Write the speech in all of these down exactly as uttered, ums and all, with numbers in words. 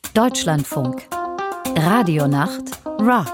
Deutschlandfunk. Radionacht Rock.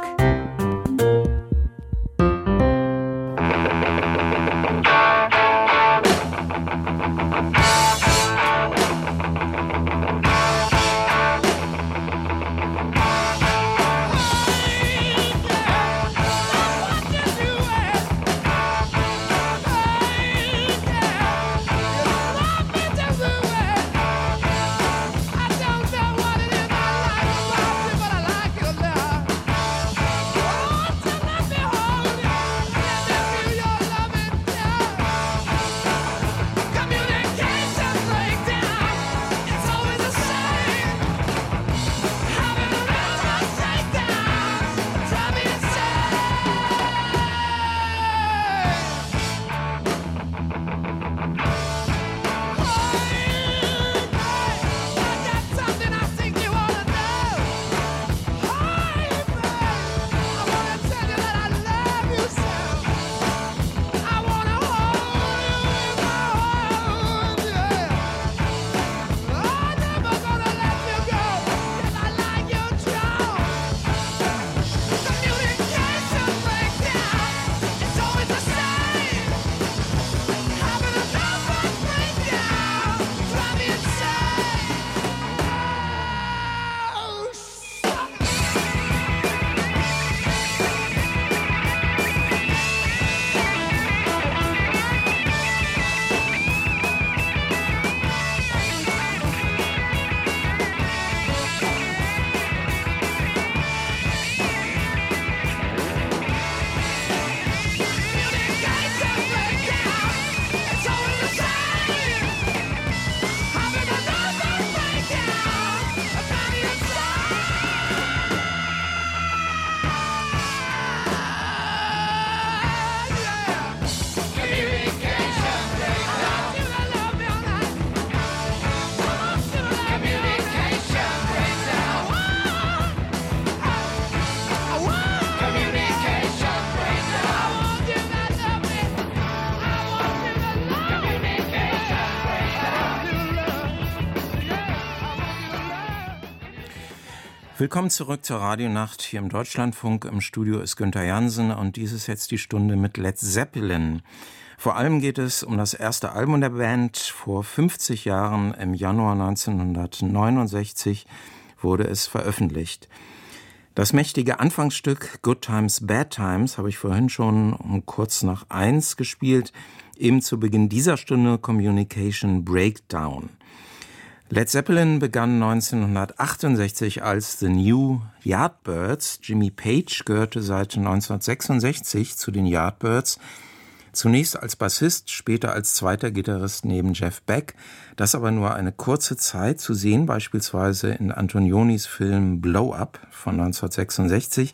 Willkommen zurück zur Radionacht hier im Deutschlandfunk. Im Studio ist Günther Jansen und dies ist jetzt die Stunde mit Led Zeppelin. Vor allem geht es um das erste Album der Band. Vor fünfzig Jahren, im Januar neunzehnhundertneunundsechzig, wurde es veröffentlicht. Das mächtige Anfangsstück Good Times, Bad Times habe ich vorhin schon um kurz nach eins gespielt. Eben zu Beginn dieser Stunde Communication Breakdown. Led Zeppelin begann neunzehnhundertachtundsechzig als The New Yardbirds. Jimmy Page gehörte seit neunzehnhundertsechsundsechzig zu den Yardbirds. Zunächst als Bassist, später als zweiter Gitarrist neben Jeff Beck. Das aber nur eine kurze Zeit, zu sehen beispielsweise in Antonionis Film Blow Up von neunzehnhundertsechsundsechzig.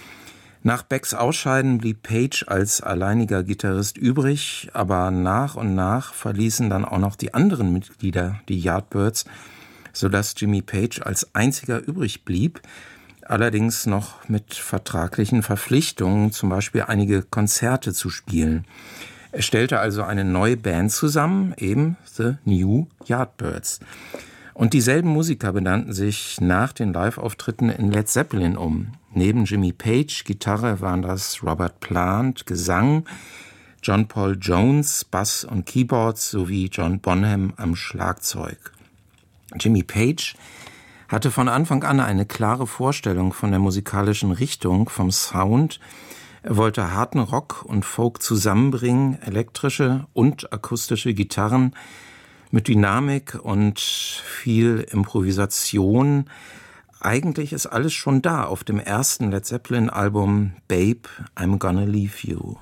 Nach Becks Ausscheiden blieb Page als alleiniger Gitarrist übrig, aber nach und nach verließen dann auch noch die anderen Mitglieder die Yardbirds, sodass Jimmy Page als einziger übrig blieb, allerdings noch mit vertraglichen Verpflichtungen, zum Beispiel einige Konzerte zu spielen. Er stellte also eine neue Band zusammen, eben The New Yardbirds. Und dieselben Musiker benannten sich nach den Live-Auftritten in Led Zeppelin um. Neben Jimmy Page, Gitarre, waren das Robert Plant, Gesang, John Paul Jones, Bass und Keyboards sowie John Bonham am Schlagzeug. Jimmy Page hatte von Anfang an eine klare Vorstellung von der musikalischen Richtung, vom Sound. Er wollte harten Rock und Folk zusammenbringen, elektrische und akustische Gitarren mit Dynamik und viel Improvisation. Eigentlich ist alles schon da auf dem ersten Led Zeppelin-Album Babe, I'm Gonna Leave You.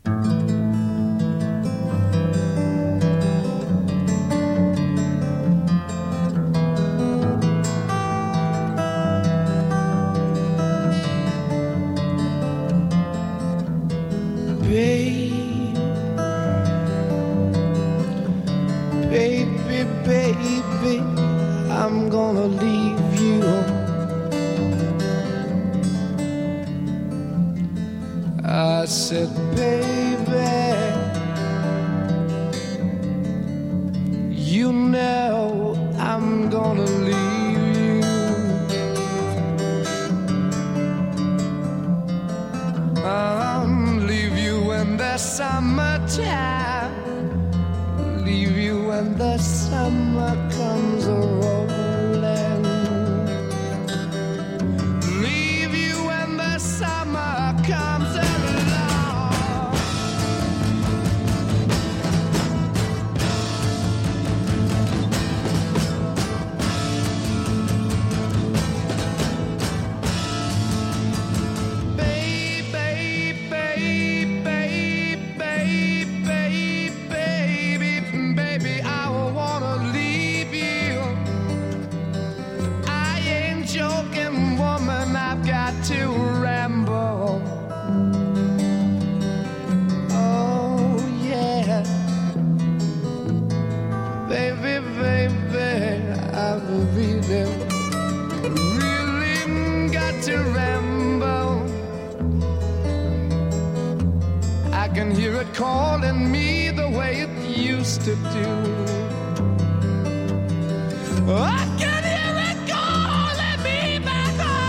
Babe, baby, baby, I'm gonna leave you. I said, baby, you know I'm gonna leave you. summertime. Leave you when the summer comes a-rolling. Leave you when the summer comes along. To ramble, oh yeah, baby, baby, I really, really got to ramble. I can hear it calling me the way it used to do. I can hear it calling me back home.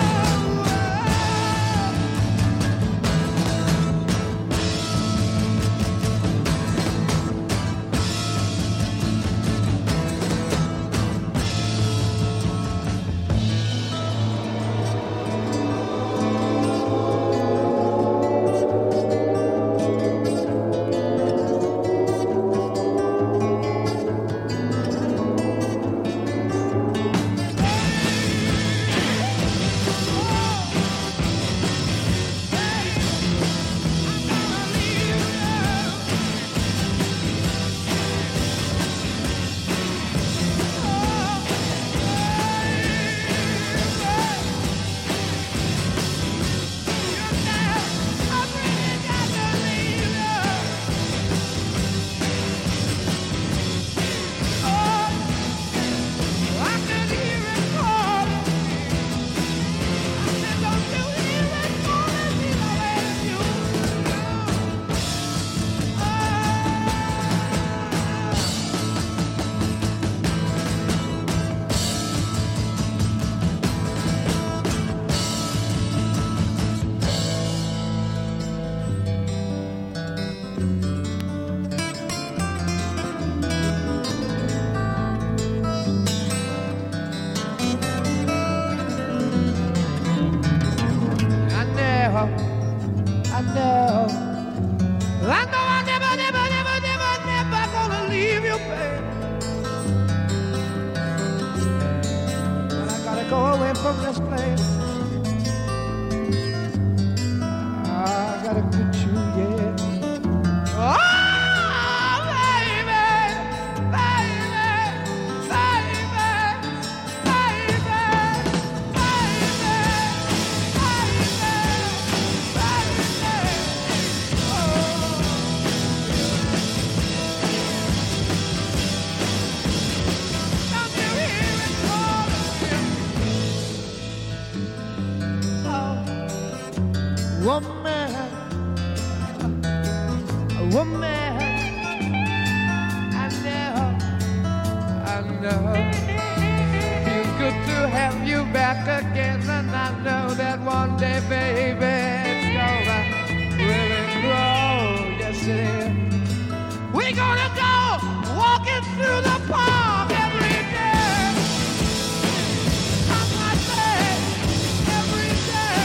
Woman, woman, I know, I know. Feels good to have you back again, and I know that one day, baby, it's gonna really grow. Yes, it is. We're gonna go walking through the park every day. I might say every day.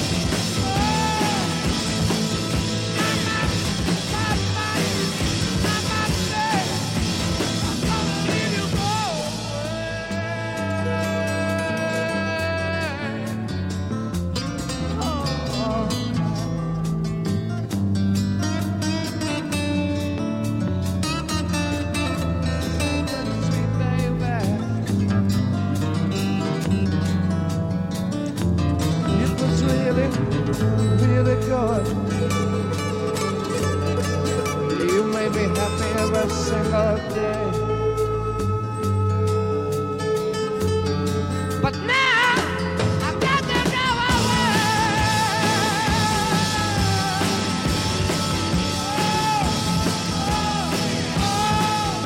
Really good. You made me happy every single day. But now I've got to go away. Oh, oh,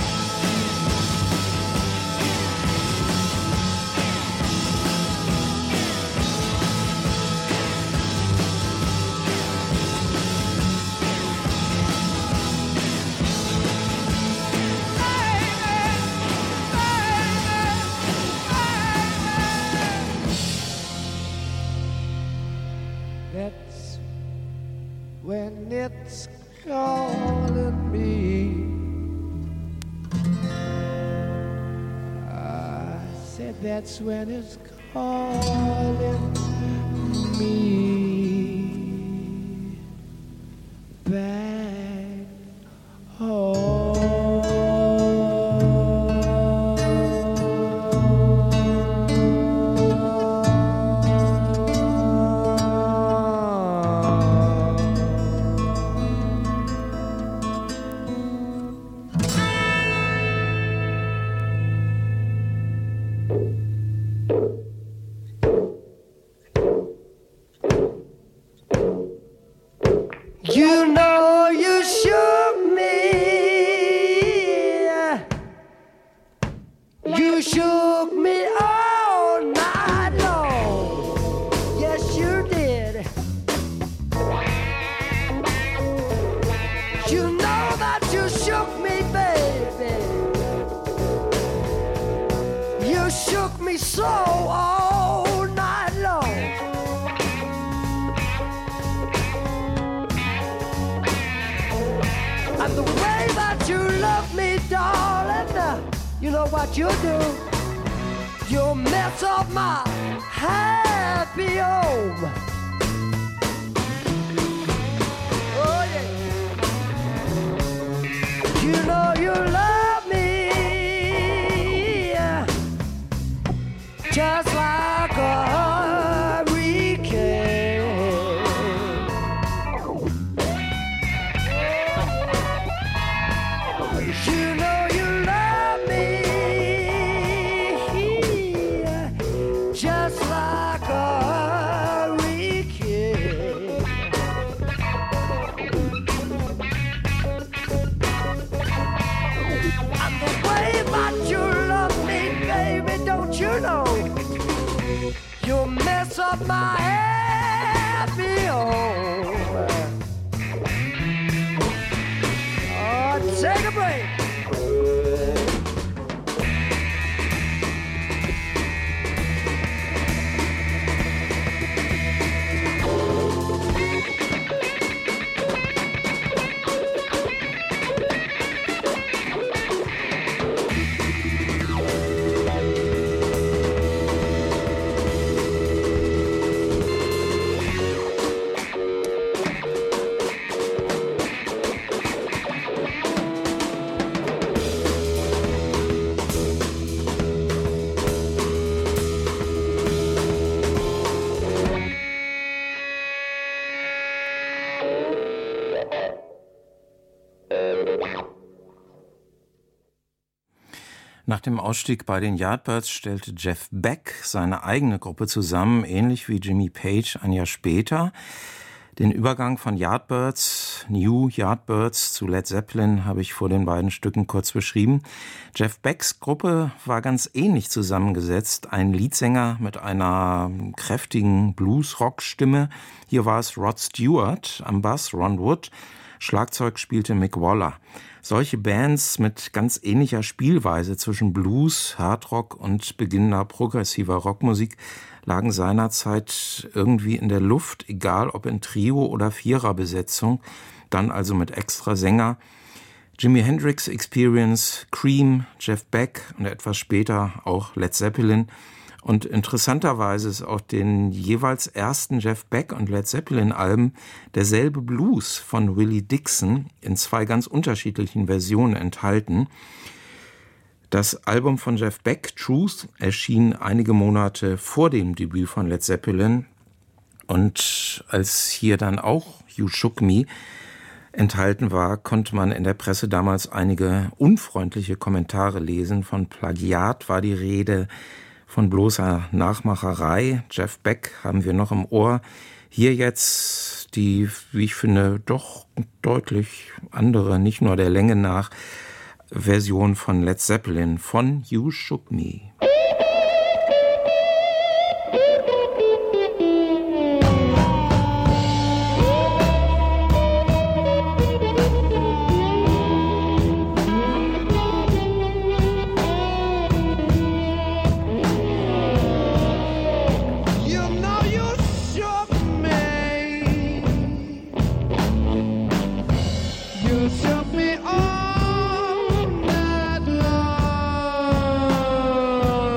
oh. that's when it's calling me back home. You know you shook me, you shook me all night long, yes you did. You know that you shook me, baby, you shook me so all night long. And the way that you love me, darling, uh, you know what you do? You mess up my happy home. Oh yeah. You know you love me, uh, just like a hurricane. You know you love me, just like a hurricane. And the way that you love me, baby, don't you know? You mess up my happy home. Oh, take a break. Nach dem Ausstieg bei den Yardbirds stellte Jeff Beck seine eigene Gruppe zusammen, ähnlich wie Jimmy Page ein Jahr später. Den Übergang von Yardbirds, New Yardbirds zu Led Zeppelin habe ich vor den beiden Stücken kurz beschrieben. Jeff Becks Gruppe war ganz ähnlich zusammengesetzt. Ein Leadsänger mit einer kräftigen Blues-Rock-Stimme. Hier war es Rod Stewart am Bass, Ron Wood. Schlagzeug spielte Mick Waller. Solche Bands mit ganz ähnlicher Spielweise zwischen Blues, Hardrock und beginnender progressiver Rockmusik lagen seinerzeit irgendwie in der Luft, egal ob in Trio- oder Viererbesetzung, dann also mit extra Sänger. Jimi Hendrix Experience, Cream, Jeff Beck und etwas später auch Led Zeppelin. Und interessanterweise ist auf den jeweils ersten Jeff Beck und Led Zeppelin Alben derselbe Blues von Willie Dixon in zwei ganz unterschiedlichen Versionen enthalten. Das Album von Jeff Beck, Truth, erschien einige Monate vor dem Debüt von Led Zeppelin. Und als hier dann auch You Shook Me enthalten war, konnte man in der Presse damals einige unfreundliche Kommentare lesen. Von Plagiat war die Rede, von bloßer Nachmacherei. Jeff Beck haben wir noch im Ohr. Hier jetzt die, wie ich finde, doch deutlich andere, nicht nur der Länge nach, Version von Led Zeppelin von You Shook Me. Shook me all night long.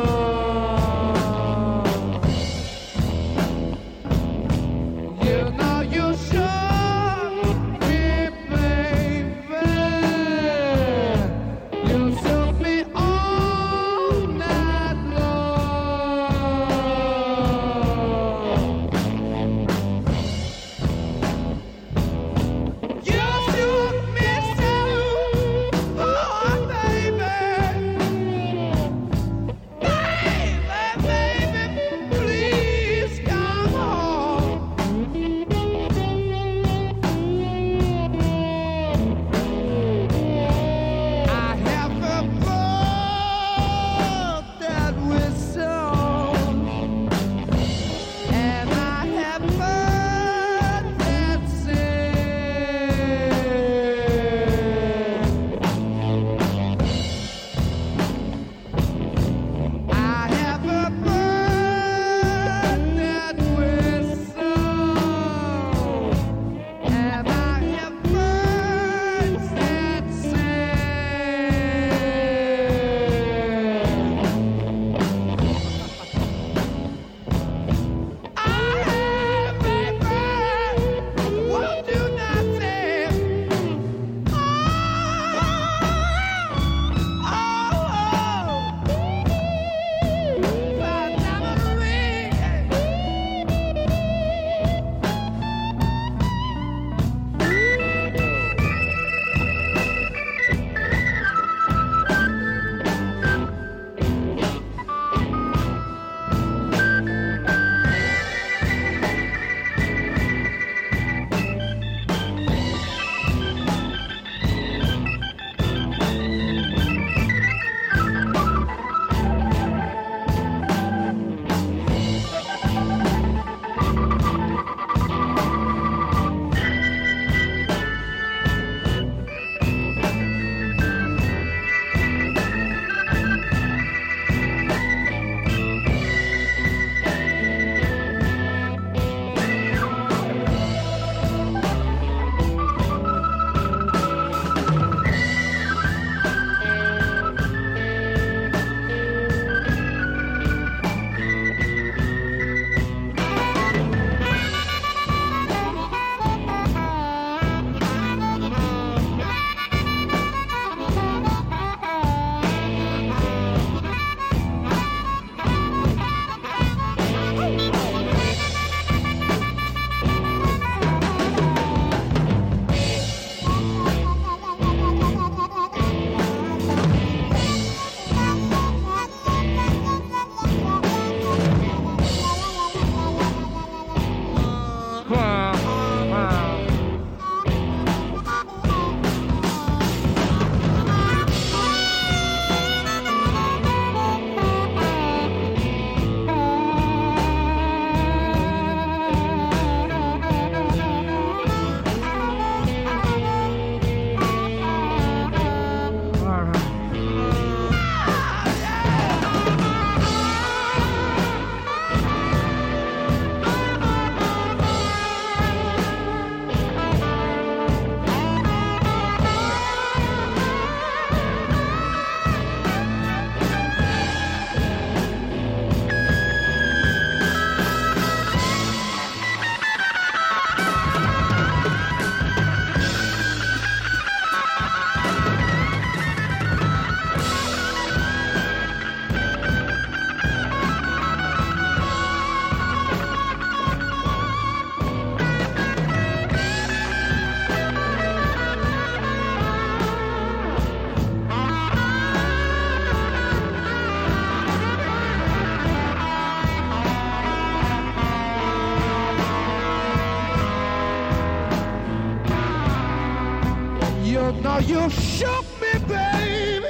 How you shook me, baby.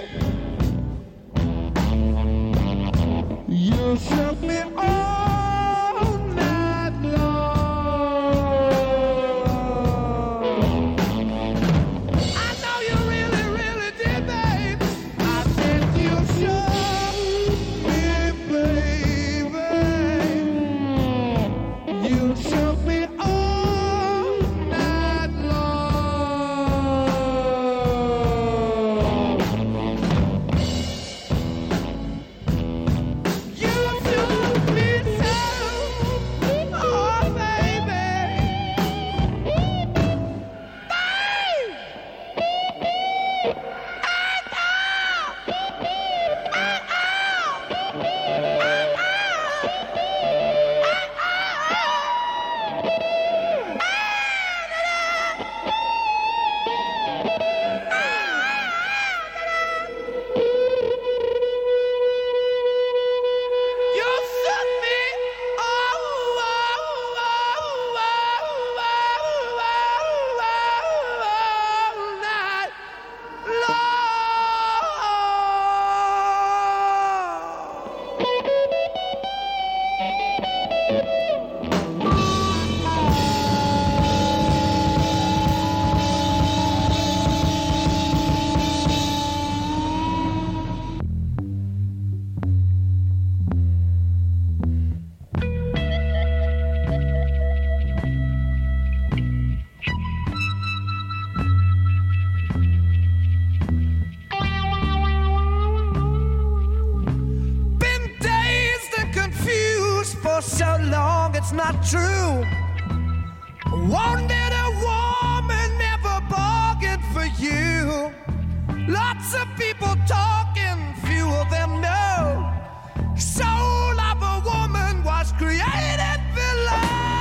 You shook me all night long. I know you really, really did, babe. I said you shook me, baby. You shook me all night long. You shook me so, oh baby. Babe! You shook me all, all, all, all, all night long. Been dazed and confused for so long, it's not true. Wanted a woman, never bargained for you. Lots of people talking, few of them know. Soul of a woman was created below.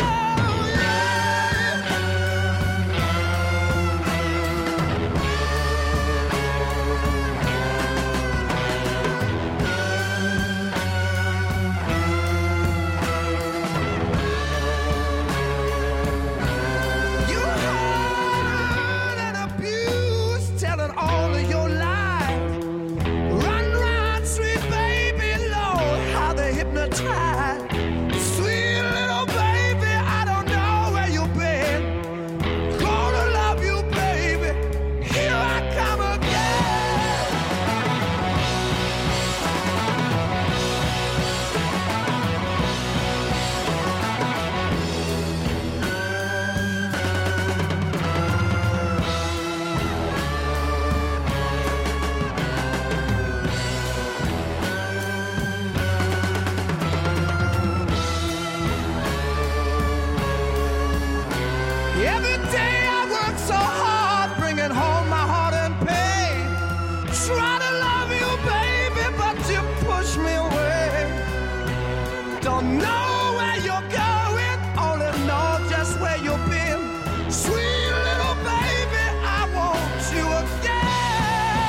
You hurt and abused, telling all of your lies. Run, run, sweet baby, Lord, how they hypnotize. Sweet little baby, I don't know where you've been. Gonna love you, baby. Here I come again. Every day I work so hard, bringing home my heart and pain. Try to love you, baby, but you push me away. Don't know where you're going, only know just where you've been. Sweet little baby, I want you again.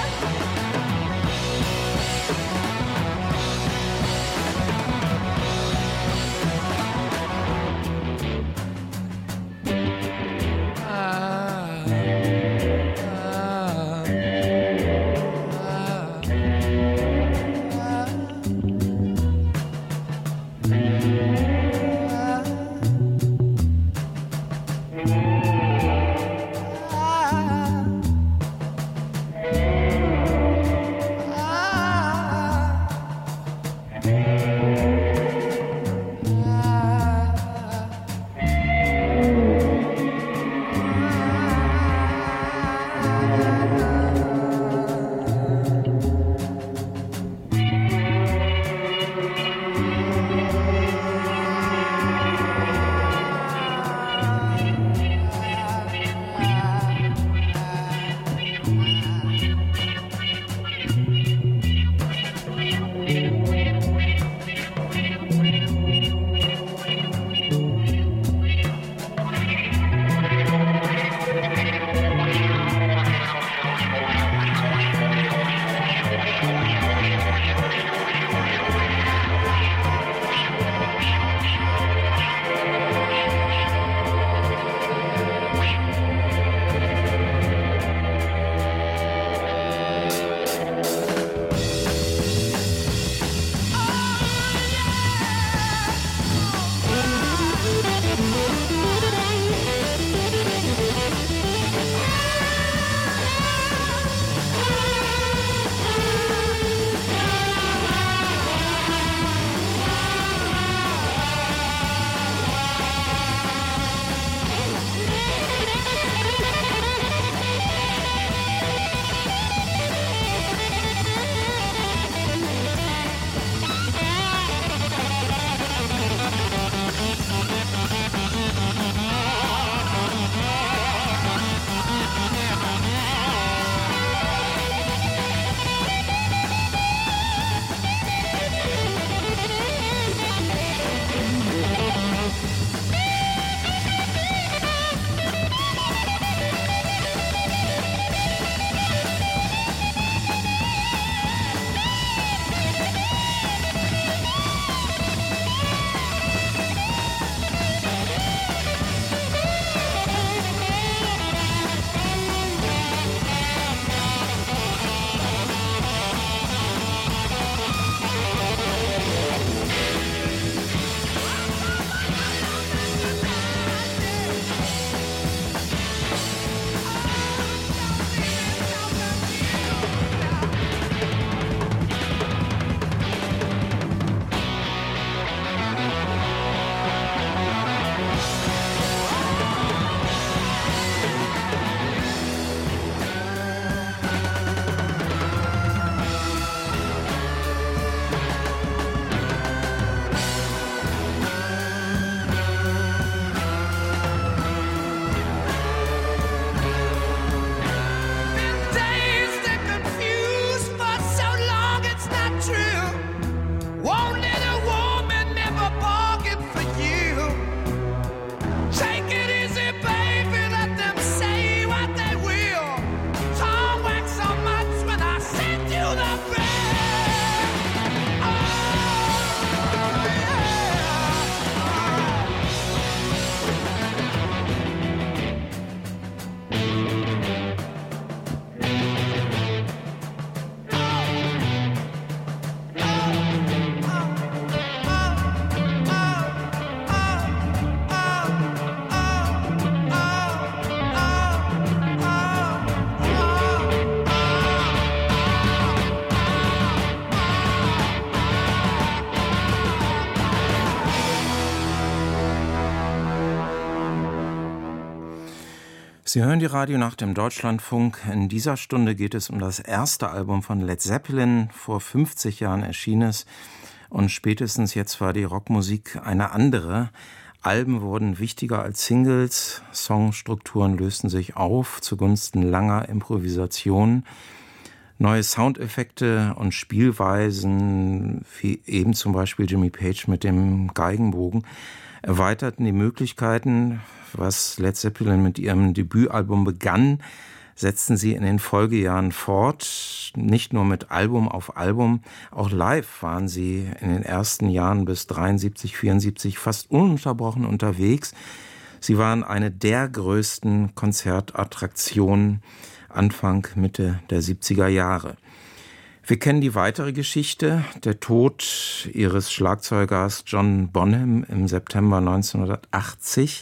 Sie hören die Radionacht im Deutschlandfunk. In dieser Stunde geht es um das erste Album von Led Zeppelin. Vor fünfzig Jahren erschien es und spätestens jetzt war die Rockmusik eine andere. Alben wurden wichtiger als Singles, Songstrukturen lösten sich auf zugunsten langer Improvisation. Neue Soundeffekte und Spielweisen, wie eben zum Beispiel Jimmy Page mit dem Geigenbogen, erweiterten die Möglichkeiten. Was Led Zeppelin mit ihrem Debütalbum begann, setzten sie in den Folgejahren fort. Nicht nur mit Album auf Album, auch live waren sie in den ersten Jahren bis dreiundsiebzig, vierundsiebzig fast ununterbrochen unterwegs. Sie waren eine der größten Konzertattraktionen Anfang, Mitte der siebziger Jahre. Wir kennen die weitere Geschichte. Der Tod ihres Schlagzeugers John Bonham im September neunzehnhundertachtzig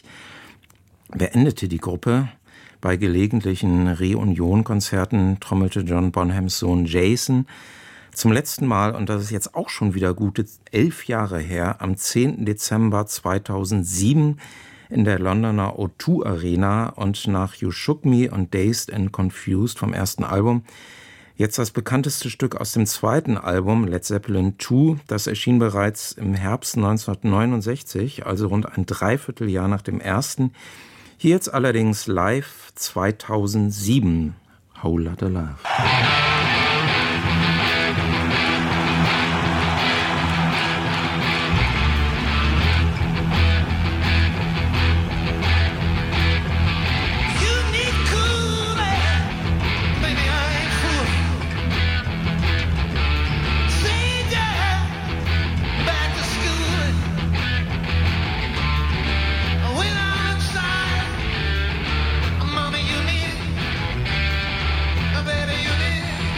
beendete die Gruppe. Bei gelegentlichen Reunion-Konzerten trommelte John Bonhams Sohn Jason zum letzten Mal, und das ist jetzt auch schon wieder gute elf Jahre her, am zehnten Dezember zweitausendsieben in der Londoner O zwei Arena, und nach You Shook Me und Dazed and Confused vom ersten Album jetzt das bekannteste Stück aus dem zweiten Album, Led Zeppelin zwei. Das erschien bereits im Herbst neunzehnhundertneunundsechzig, also rund ein Dreivierteljahr nach dem ersten. Hier jetzt allerdings live zweitausendsieben. Whole Lotta Love. Baby, you need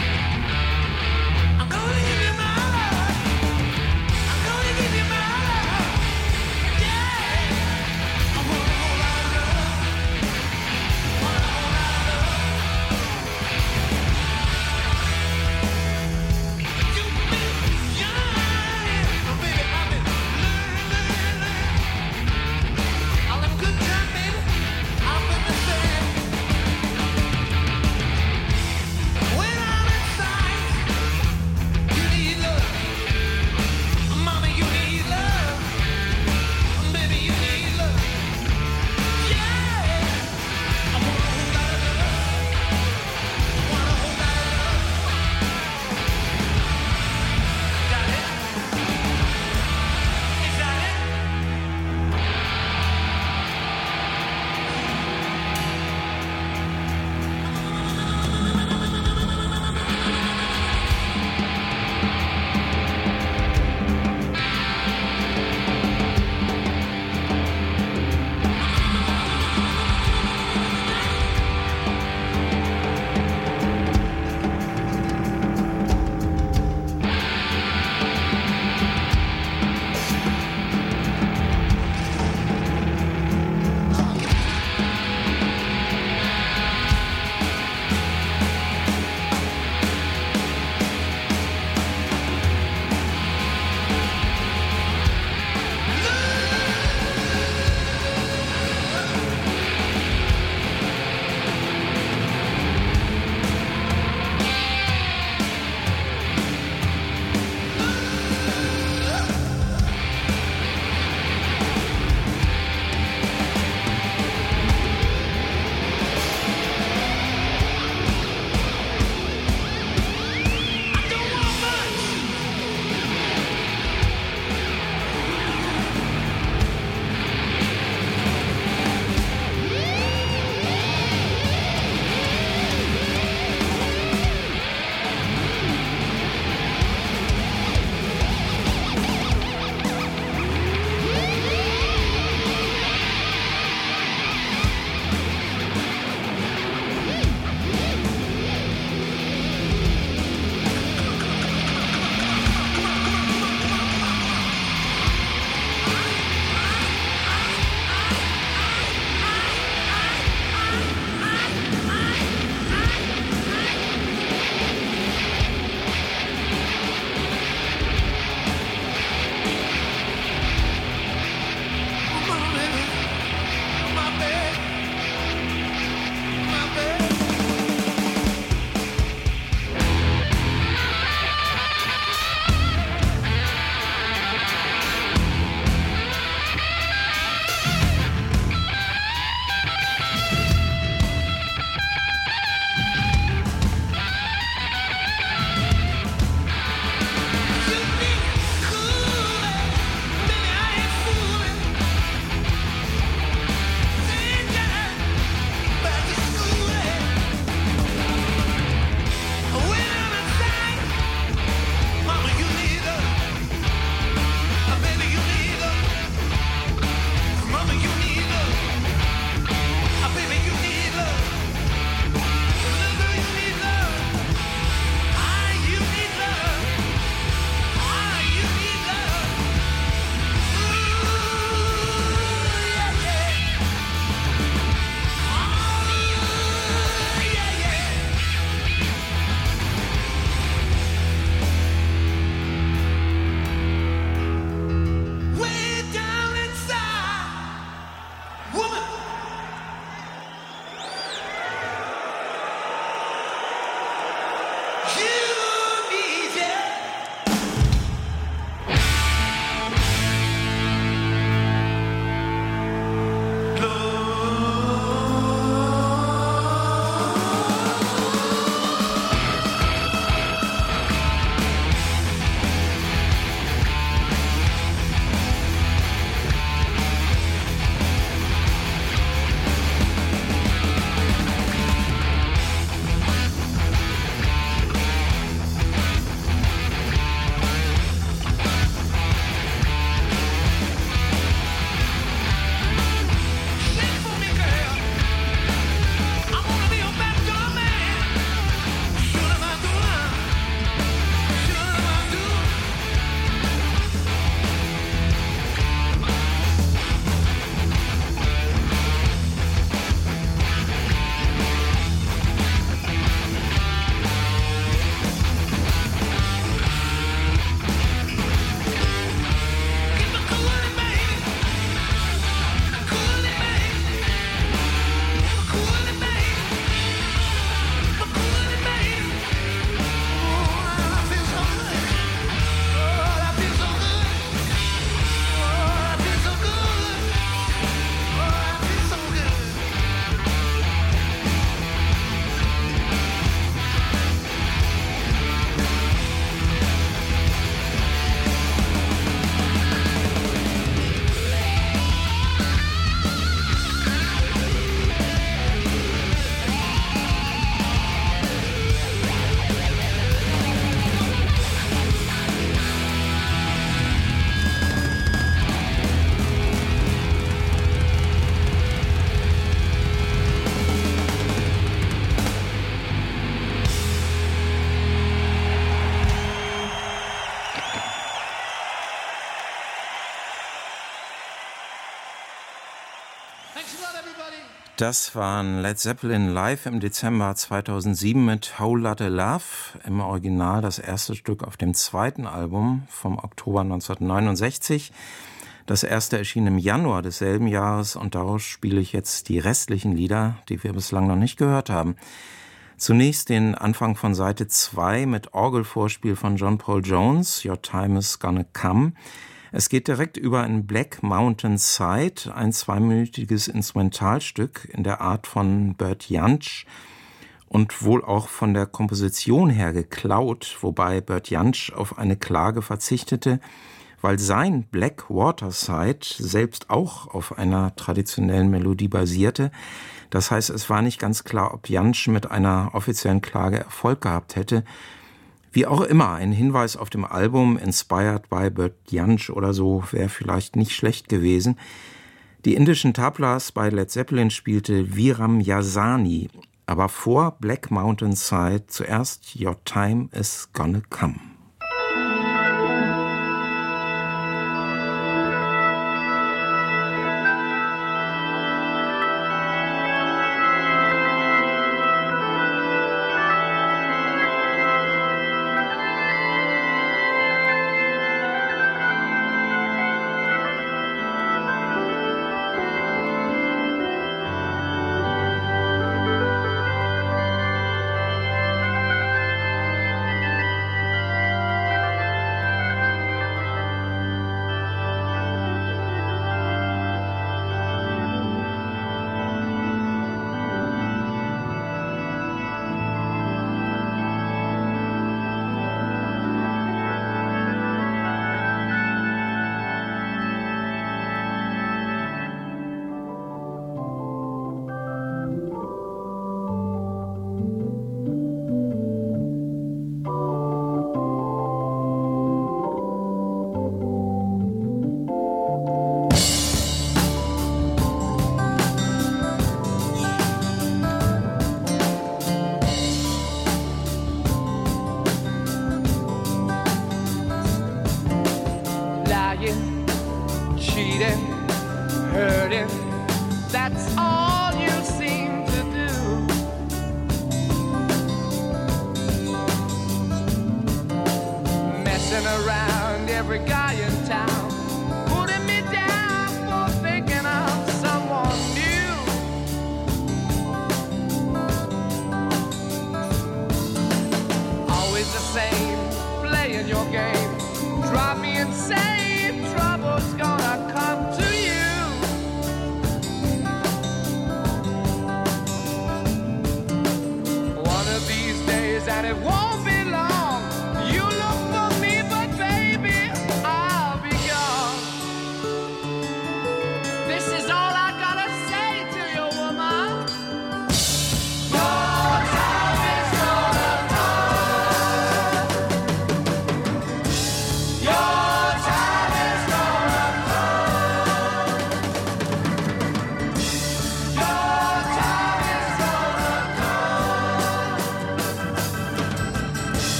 Das waren Led Zeppelin live im Dezember zweitausendsieben mit Whole Lotta Love, im Original das erste Stück auf dem zweiten Album vom Oktober neunzehnhundertneunundsechzig. Das erste erschien im Januar desselben Jahres und daraus spiele ich jetzt die restlichen Lieder, die wir bislang noch nicht gehört haben. Zunächst den Anfang von Seite zwei mit Orgelvorspiel von John Paul Jones, Your Time Is Gonna Come. Es geht direkt über in Black Mountain Side, ein zweiminütiges Instrumentalstück in der Art von Bert Jansch und wohl auch von der Komposition her geklaut, wobei Bert Jansch auf eine Klage verzichtete, weil sein Black Water Side selbst auch auf einer traditionellen Melodie basierte. Das heißt, es war nicht ganz klar, ob Jansch mit einer offiziellen Klage Erfolg gehabt hätte. Wie auch immer, ein Hinweis auf dem Album Inspired by Bert Jansch oder so wäre vielleicht nicht schlecht gewesen. Die indischen Tablas bei Led Zeppelin spielte Viram Yasani, aber vor Black Mountain Side zuerst Your Time Is Gonna Come.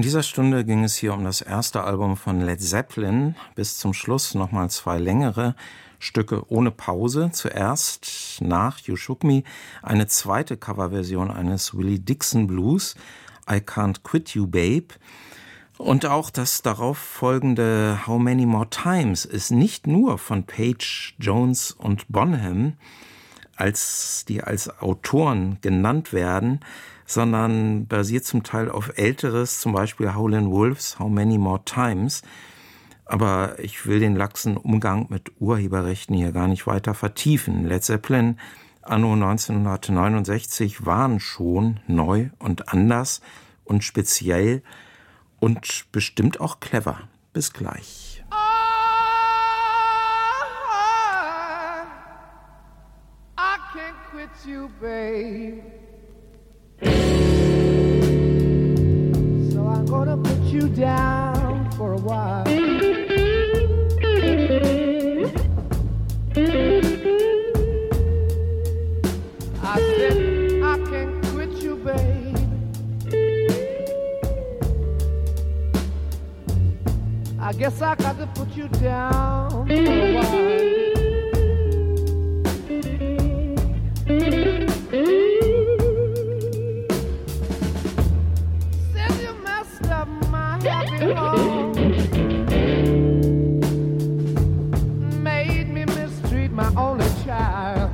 dieser Stunde ging es hier um das erste Album von Led Zeppelin. Bis zum Schluss nochmal zwei längere Stücke ohne Pause. Zuerst nach You Shook Me eine zweite Coverversion eines Willie Dixon Blues, I Can't Quit You Babe. Und auch das darauf folgende How Many More Times ist nicht nur von Page, Jones und Bonham, als die als Autoren genannt werden, sondern basiert zum Teil auf älteres, zum Beispiel Howlin' Wolves, How Many More Times. Aber ich will den laxen Umgang mit Urheberrechten hier gar nicht weiter vertiefen. Led Zeppelin anno neunzehnhundertneunundsechzig waren schon neu und anders und speziell und bestimmt auch clever. Bis gleich. Oh, I can't quit you, babe. So I'm gonna put you down for a while. I said I can't quit you, babe. I guess I got to put you down for a while. Said you messed up my happy home, made me mistreat my only child.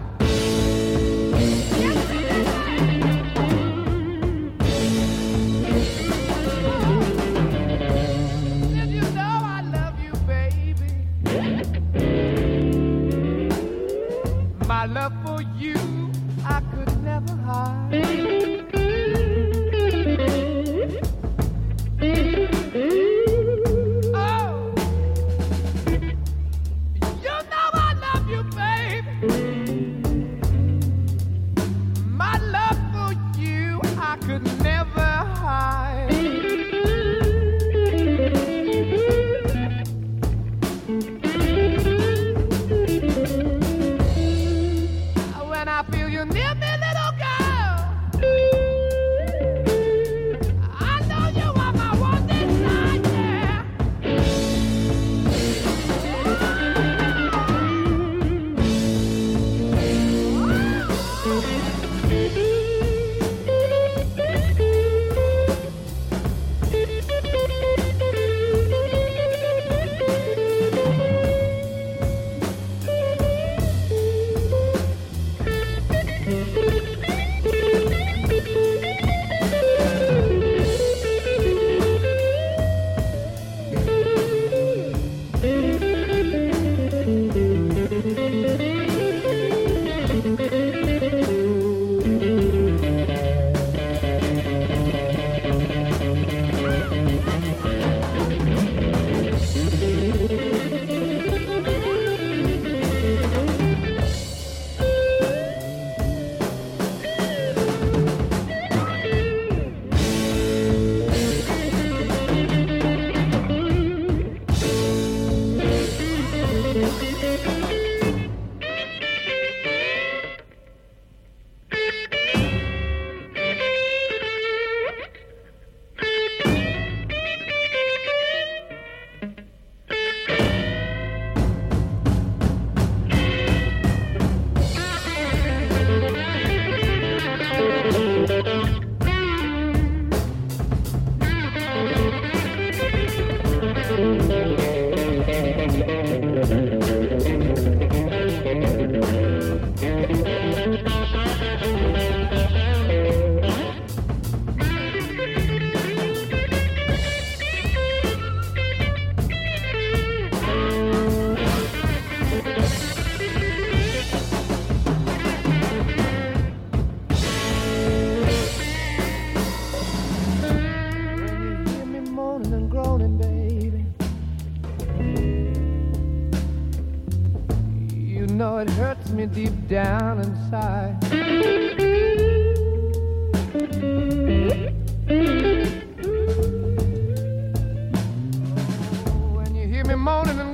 My love for you, I could never hide. Oh, you know I love you, baby. My love for you, I could never hide. I feel you near me, little girl. I know you are my one desire, yeah. know it hurts me deep down inside. When you hear me moaning